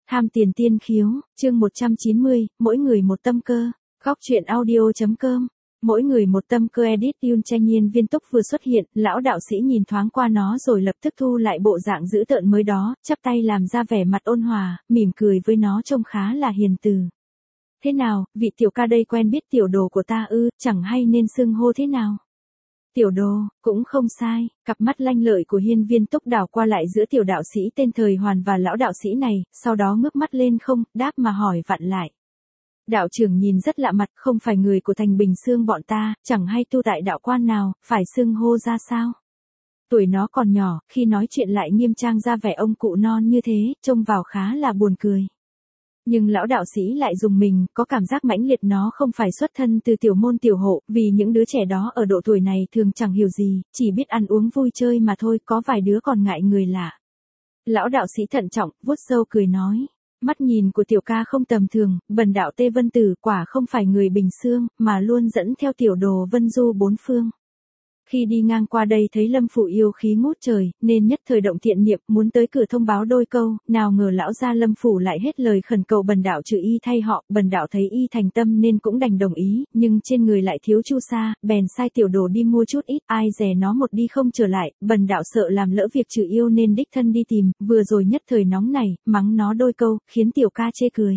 Tham tiền tiên khiếu, chương 190, mỗi người một tâm cơ. Góc truyện audio.com. Mỗi người một tâm cơ edit Yun Tranh Nhiên Viên Túc vừa xuất hiện, lão đạo sĩ nhìn thoáng qua nó rồi lập tức thu lại bộ dạng dữ tợn mới đó, chắp tay làm ra vẻ mặt ôn hòa, mỉm cười với nó trông khá là hiền từ. Thế nào, vị tiểu ca đây quen biết tiểu đồ của ta ư, chẳng hay nên xưng hô thế nào? Tiểu đồ, cũng không sai, cặp mắt lanh lợi của Hiên Viên Túc đảo qua lại giữa tiểu đạo sĩ tên Thời Hoàn và lão đạo sĩ này, sau đó ngước mắt lên không, đáp mà hỏi vặn lại. Đạo trưởng nhìn rất lạ mặt, không phải người của thành Bình Xương bọn ta, chẳng hay tu tại đạo quan nào, phải xưng hô ra sao? Tuổi nó còn nhỏ, khi nói chuyện lại nghiêm trang ra vẻ ông cụ non như thế, trông vào khá là buồn cười. Nhưng lão đạo sĩ lại dùng mình, có cảm giác mãnh liệt nó không phải xuất thân từ tiểu môn tiểu hộ, vì những đứa trẻ đó ở độ tuổi này thường chẳng hiểu gì, chỉ biết ăn uống vui chơi mà thôi, có vài đứa còn ngại người lạ. Lão đạo sĩ thận trọng, vuốt râu cười nói, mắt nhìn của tiểu ca không tầm thường, bần đạo Tê Vân Tử quả không phải người Bình Xương, mà luôn dẫn theo tiểu đồ vân du bốn phương. Khi đi ngang qua đây thấy Lâm Phủ yêu khí ngút trời, nên nhất thời động thiện niệm muốn tới cửa thông báo đôi câu, nào ngờ lão gia Lâm Phủ lại hết lời khẩn cầu bần đạo trừ y thay họ, bần đạo thấy y thành tâm nên cũng đành đồng ý, nhưng trên người lại thiếu chu sa, bèn sai tiểu đồ đi mua chút ít, ai dè nó một đi không trở lại, bần đạo sợ làm lỡ việc trừ yêu nên đích thân đi tìm, vừa rồi nhất thời nóng này, mắng nó đôi câu, khiến tiểu ca chê cười.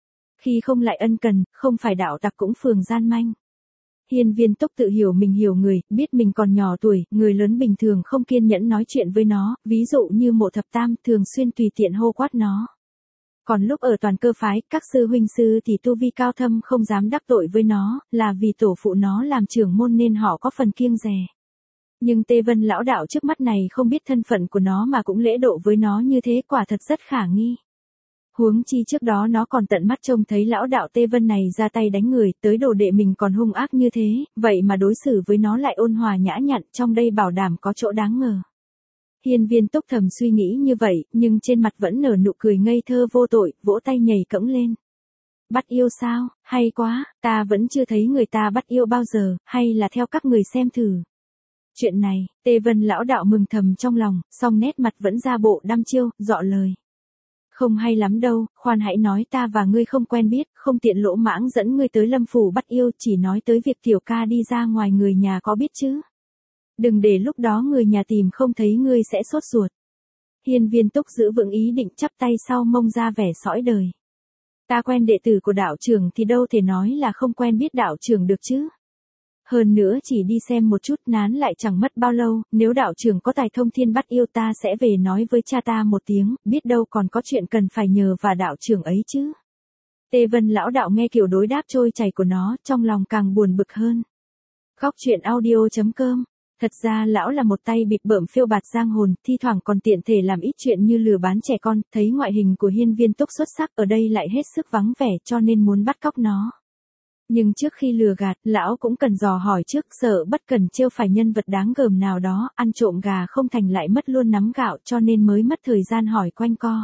Khi không lại ân cần, không phải đạo tặc cũng phường gian manh. Hiên Viên Túc tự hiểu mình hiểu người, biết mình còn nhỏ tuổi, người lớn bình thường không kiên nhẫn nói chuyện với nó, ví dụ như Mộ Thập Tam thường xuyên tùy tiện hô quát nó. Còn lúc ở Toàn Cơ phái, các sư huynh sư thì tu vi cao thâm không dám đắc tội với nó, là vì tổ phụ nó làm trưởng môn nên họ có phần kiêng dè. Nhưng Tê Vân lão đạo trước mắt này không biết thân phận của nó mà cũng lễ độ với nó như thế, quả thật rất khả nghi. Huống chi trước đó nó còn tận mắt trông thấy lão đạo Tê Vân này ra tay đánh người, tới đồ đệ mình còn hung ác như thế, vậy mà đối xử với nó lại ôn hòa nhã nhặn, trong đây bảo đảm có chỗ đáng ngờ. Hiên Viên Túc thầm suy nghĩ như vậy, nhưng trên mặt vẫn nở nụ cười ngây thơ vô tội, vỗ tay nhảy cẫng lên. Bắt yêu sao, hay quá, ta vẫn chưa thấy người ta bắt yêu bao giờ, hay là theo các người xem thử. Chuyện này, Tê Vân lão đạo mừng thầm trong lòng, song nét mặt vẫn ra bộ đăm chiêu, dọ lời. Không hay lắm đâu, khoan hãy nói ta và ngươi không quen biết, không tiện lỗ mãng dẫn ngươi tới Lâm Phủ bắt yêu, chỉ nói tới việc tiểu ca đi ra ngoài người nhà có biết chứ. Đừng để lúc đó người nhà tìm không thấy ngươi sẽ sốt ruột. Hiên Viên Túc giữ vững ý định chắp tay sau mông ra vẻ sõi đời. Ta quen đệ tử của đạo trưởng thì đâu thể nói là không quen biết đạo trưởng được chứ. Hơn nữa chỉ đi xem một chút nán lại chẳng mất bao lâu, nếu đạo trưởng có tài thông thiên bắt yêu ta sẽ về nói với cha ta một tiếng, biết đâu còn có chuyện cần phải nhờ và đạo trưởng ấy chứ. Tê Vân lão đạo nghe kiểu đối đáp trôi chảy của nó, trong lòng càng buồn bực hơn. Góc truyện audio.com. Thật ra lão là một tay bịp bợm phiêu bạt giang hồn, thi thoảng còn tiện thể làm ít chuyện như lừa bán trẻ con, thấy ngoại hình của Hiên Viên Túc xuất sắc ở đây lại hết sức vắng vẻ cho nên muốn bắt cóc nó. Nhưng trước khi lừa gạt, lão cũng cần dò hỏi trước, sợ bất cần trêu phải nhân vật đáng gờm nào đó, ăn trộm gà không thành lại mất luôn nắm gạo cho nên mới mất thời gian hỏi quanh co.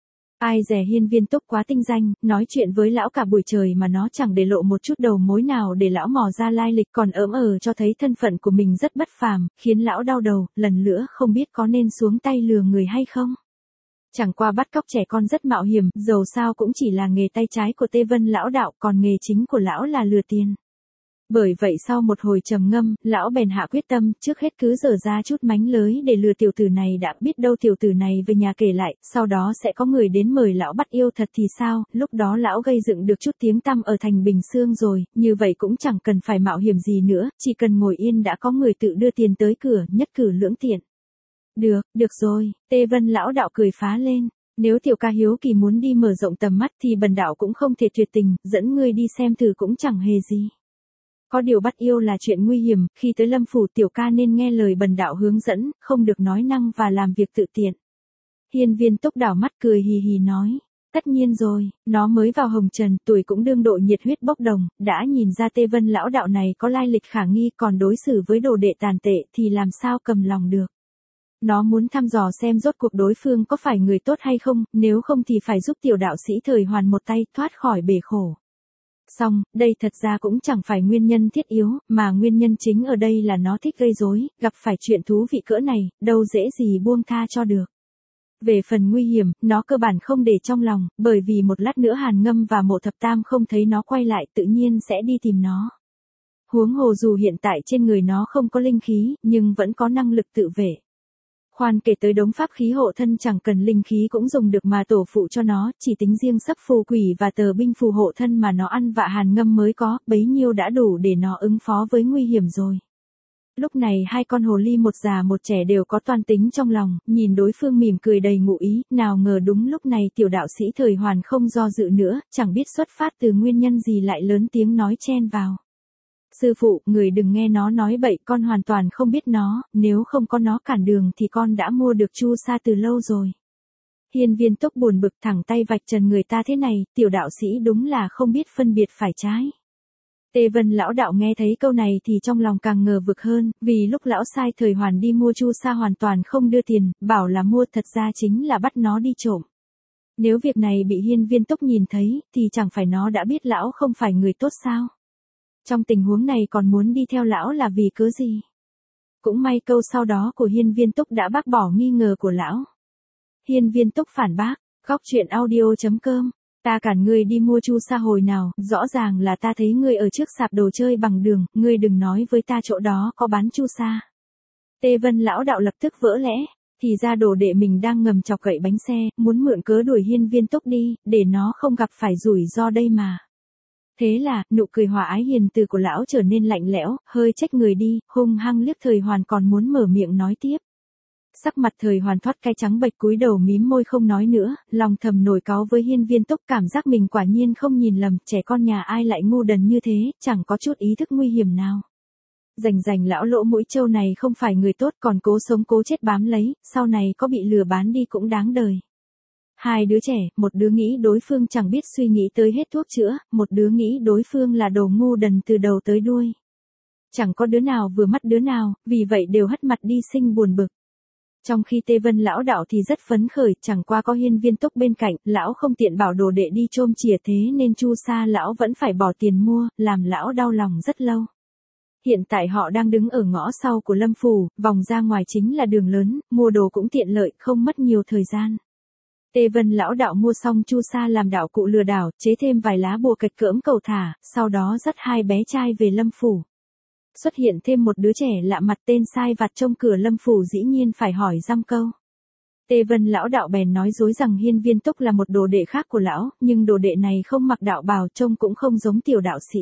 Ai dè Hiên Viên Túc quá tinh danh, nói chuyện với lão cả buổi trời mà nó chẳng để lộ một chút đầu mối nào để lão mò ra lai lịch, còn cho thấy thân phận của mình rất bất phàm, khiến lão đau đầu, lần nữa không biết có nên xuống tay lừa người hay không. Chẳng qua bắt cóc trẻ con rất mạo hiểm, dầu sao cũng chỉ là nghề tay trái của Tê Vân lão đạo, còn nghề chính của lão là lừa tiền. Bởi vậy sau một hồi trầm ngâm, lão bèn hạ quyết tâm, trước hết cứ dở ra chút mánh lới để lừa tiểu tử này, đã biết đâu tiểu tử này về nhà kể lại, sau đó sẽ có người đến mời lão bắt yêu thật thì sao, lúc đó lão gây dựng được chút tiếng tăm ở thành Bình Xương rồi, như vậy cũng chẳng cần phải mạo hiểm gì nữa, chỉ cần ngồi yên đã có người tự đưa tiền tới cửa, nhất cử lưỡng tiện. Được rồi, Tê Vân lão đạo cười phá lên. Nếu tiểu ca hiếu kỳ muốn đi mở rộng tầm mắt thì bần đạo cũng không thể tuyệt tình, dẫn ngươi đi xem thử cũng chẳng hề gì. Có điều bắt yêu là chuyện nguy hiểm, khi tới Lâm Phủ tiểu ca nên nghe lời bần đạo hướng dẫn, không được nói năng và làm việc tự tiện. Hiên Viên Túc đảo mắt cười hì hì nói. Tất nhiên rồi, nó mới vào hồng trần, tuổi cũng đương độ nhiệt huyết bốc đồng, đã nhìn ra Tê Vân lão đạo này có lai lịch khả nghi, còn đối xử với đồ đệ tàn tệ thì làm sao cầm lòng được. Nó muốn thăm dò xem rốt cuộc đối phương có phải người tốt hay không, nếu không thì phải giúp tiểu đạo sĩ Thời Hoàn một tay thoát khỏi bể khổ. Xong, đây thật ra cũng chẳng phải nguyên nhân thiết yếu, mà nguyên nhân chính ở đây là nó thích gây rối, gặp phải chuyện thú vị cỡ này, đâu dễ gì buông tha cho được. Về phần nguy hiểm, nó cơ bản không để trong lòng, bởi vì một lát nữa Hàn Ngâm và Mộ Thập Tam không thấy nó quay lại tự nhiên sẽ đi tìm nó. Huống hồ dù hiện tại trên người nó không có linh khí, nhưng vẫn có năng lực tự vệ. Khoan kể tới đống pháp khí hộ thân chẳng cần linh khí cũng dùng được mà tổ phụ cho nó, chỉ tính riêng sắp phù quỷ và tờ binh phù hộ thân mà nó ăn vạ Hàn Ngâm mới có, bấy nhiêu đã đủ để nó ứng phó với nguy hiểm rồi. Lúc này hai con hồ ly một già một trẻ đều có toan tính trong lòng, nhìn đối phương mỉm cười đầy ngụ ý, nào ngờ đúng lúc này tiểu đạo sĩ Thời Hoàn không do dự nữa, chẳng biết xuất phát từ nguyên nhân gì lại lớn tiếng nói chen vào. Sư phụ, người đừng nghe nó nói bậy, con hoàn toàn không biết nó, nếu không có nó cản đường thì con đã mua được chu sa từ lâu rồi. Hiên Viên Túc buồn bực thẳng tay vạch trần người ta thế này, tiểu đạo sĩ đúng là không biết phân biệt phải trái. Tê Vân lão đạo nghe thấy câu này thì trong lòng càng ngờ vực hơn, vì lúc lão sai Thời Hoàn đi mua chu sa hoàn toàn không đưa tiền, bảo là mua thật ra chính là bắt nó đi trộm. Nếu việc này bị Hiên Viên Túc nhìn thấy, thì chẳng phải nó đã biết lão không phải người tốt sao? Trong tình huống này còn muốn đi theo lão là vì cớ gì? Cũng may câu sau đó của Hiên Viên Túc đã bác bỏ nghi ngờ của lão. Hiên Viên Túc phản bác, Góc Truyện Audio.com, ta cản ngươi đi mua chu sa hồi nào, rõ ràng là ta thấy ngươi ở trước sạp đồ chơi bằng đường, ngươi đừng nói với ta chỗ đó có bán chu sa. Tê Vân lão đạo lập tức vỡ lẽ, thì ra đồ đệ mình đang ngầm chọc gậy bánh xe, muốn mượn cớ đuổi Hiên Viên Túc đi, để nó không gặp phải rủi ro đây mà. Thế là, nụ cười hòa ái hiền từ của lão trở nên lạnh lẽo, hơi trách người đi, hung hăng liếc Thời Hoàn còn muốn mở miệng nói tiếp. Sắc mặt Thời Hoàn thoát cái trắng bệch cúi đầu mím môi không nói nữa, lòng thầm nổi cáu với Hiên Viên Túc, cảm giác mình quả nhiên không nhìn lầm, trẻ con nhà ai lại ngu đần như thế, chẳng có chút ý thức nguy hiểm nào. Rành lão lỗ mũi trâu này không phải người tốt còn cố sống cố chết bám lấy, sau này có bị lừa bán đi cũng đáng đời. Hai đứa trẻ, một đứa nghĩ đối phương chẳng biết suy nghĩ tới hết thuốc chữa, một đứa nghĩ đối phương là đồ ngu đần từ đầu tới đuôi. Chẳng có đứa nào vừa mắt đứa nào, vì vậy đều hất mặt đi sinh buồn bực. Trong khi Tê Vân lão đạo thì rất phấn khởi, chẳng qua có Hiên Viên Túc bên cạnh, lão không tiện bảo đồ đệ đi chôm chìa thế nên chu sa lão vẫn phải bỏ tiền mua, làm lão đau lòng rất lâu. Hiện tại họ đang đứng ở ngõ sau của Lâm Phủ, vòng ra ngoài chính là đường lớn, mua đồ cũng tiện lợi, không mất nhiều thời gian. Tê Vân lão đạo mua xong chu sa làm đạo cụ lừa đảo, chế thêm vài lá bùa kịch cỡm cầu thả, sau đó dắt hai bé trai về Lâm Phủ. Xuất hiện thêm một đứa trẻ lạ mặt tên sai vặt trông cửa Lâm Phủ dĩ nhiên phải hỏi dăm câu. Tê Vân lão đạo bèn nói dối rằng Hiên Viên Túc là một đồ đệ khác của lão, nhưng đồ đệ này không mặc đạo bào trông cũng không giống tiểu đạo sĩ.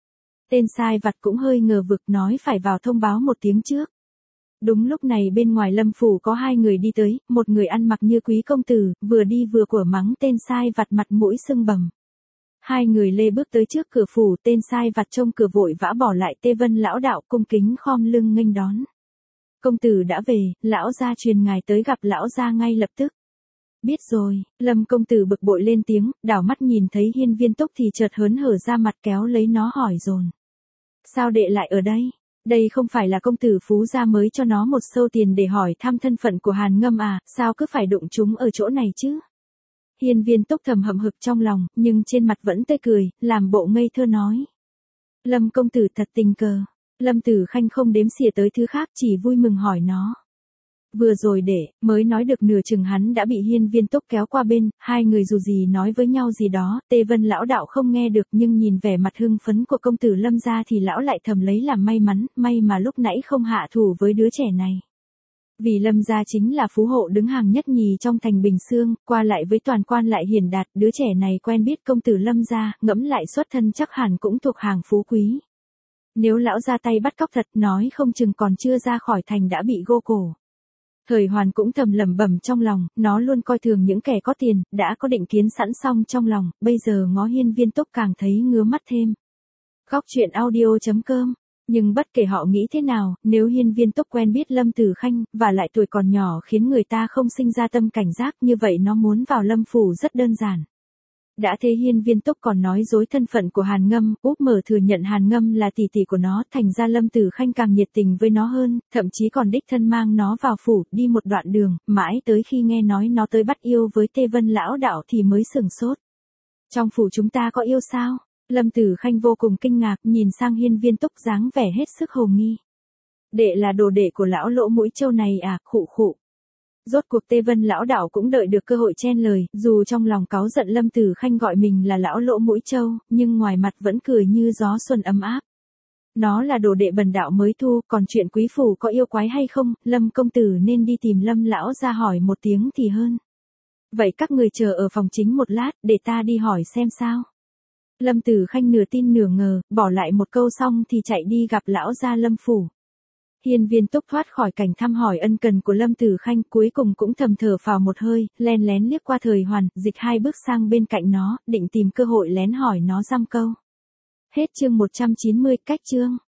Tên sai vặt cũng hơi ngờ vực nói phải vào thông báo một tiếng trước. Đúng lúc này bên ngoài Lâm Phủ có hai người đi tới, một người ăn mặc như quý công tử, vừa đi vừa của mắng tên sai vặt mặt mũi sưng bầm. Hai người lê bước tới trước cửa phủ, tên sai vặt trông cửa vội vã bỏ lại Tê Vân lão đạo cung kính khom lưng nghênh đón. Công tử đã về, lão gia truyền ngài tới gặp lão gia ngay lập tức. Biết rồi, Lâm công tử bực bội lên tiếng, đảo mắt nhìn thấy Hiên Viên Túc thì chợt hớn hở ra mặt kéo lấy nó hỏi dồn. Sao đệ lại ở đây? Đây không phải là công tử Phú gia mới cho nó một xâu tiền để hỏi thăm thân phận của Hàn Ngâm à, sao cứ phải đụng chúng ở chỗ này chứ? Hiên Viên Túc thầm hậm hực trong lòng, nhưng trên mặt vẫn tươi cười, làm bộ ngây thơ nói. Lâm công tử thật tình cờ. Lâm Tử Khanh không đếm xỉa tới thứ khác, chỉ vui mừng hỏi nó. Vừa rồi mới nói được nửa chừng hắn đã bị Hiên Viên Túc kéo qua bên, hai người dù gì nói với nhau gì đó, Tê Vân lão đạo không nghe được nhưng nhìn vẻ mặt hưng phấn của công tử Lâm gia thì lão lại thầm lấy làm may mắn, may mà lúc nãy không hạ thủ với đứa trẻ này. Vì Lâm gia chính là phú hộ đứng hàng nhất nhì trong thành Bình Xương, qua lại với toàn quan lại hiển đạt, đứa trẻ này quen biết công tử Lâm gia, ngẫm lại xuất thân chắc hẳn cũng thuộc hàng phú quý. Nếu lão ra tay bắt cóc thật, nói không chừng còn chưa ra khỏi thành đã bị gô cổ. Thời Hoàn cũng thầm lẩm bẩm trong lòng, nó luôn coi thường những kẻ có tiền, đã có định kiến sẵn xong trong lòng, bây giờ ngó Hiên Viên Túc càng thấy ngứa mắt thêm. Góc Truyện Audio.com. Nhưng bất kể họ nghĩ thế nào, nếu Hiên Viên Túc quen biết Lâm Tử Khanh, và lại tuổi còn nhỏ khiến người ta không sinh ra tâm cảnh giác, như vậy nó muốn vào Lâm Phủ rất đơn giản. Đã thế Hiên Viên Túc còn nói dối thân phận của Hàn Ngâm, úp mở thừa nhận Hàn Ngâm là tỷ tỷ của nó, thành ra Lâm Tử Khanh càng nhiệt tình với nó hơn, thậm chí còn đích thân mang nó vào phủ, đi một đoạn đường, mãi tới khi nghe nói nó tới bắt yêu với Tê Vân lão đạo thì mới sửng sốt. Trong phủ chúng ta có yêu sao? Lâm Tử Khanh vô cùng kinh ngạc, nhìn sang Hiên Viên Túc dáng vẻ hết sức hồ nghi. Đệ là đồ đệ của lão lỗ mũi trâu này à, khụ khụ. Rốt cuộc Tê Vân lão đạo cũng đợi được cơ hội chen lời, dù trong lòng cáu giận Lâm Tử Khanh gọi mình là lão lỗ mũi trâu, nhưng ngoài mặt vẫn cười như gió xuân ấm áp. Nó là đồ đệ bần đạo mới thu, còn chuyện quý phủ có yêu quái hay không, Lâm công tử nên đi tìm Lâm lão ra hỏi một tiếng thì hơn. Vậy các người chờ ở phòng chính một lát, để ta đi hỏi xem sao. Lâm Tử Khanh nửa tin nửa ngờ, bỏ lại một câu xong thì chạy đi gặp lão gia Lâm phủ. Hiên Viên Túc thoát khỏi cảnh thăm hỏi ân cần của Lâm Tử Khanh, cuối cùng cũng thầm thở phào một hơi, len lén liếc qua Thời Hoàn, dịch 2 bước sang bên cạnh nó, định tìm cơ hội lén hỏi nó dăm câu. Hết chương 190, cách chương.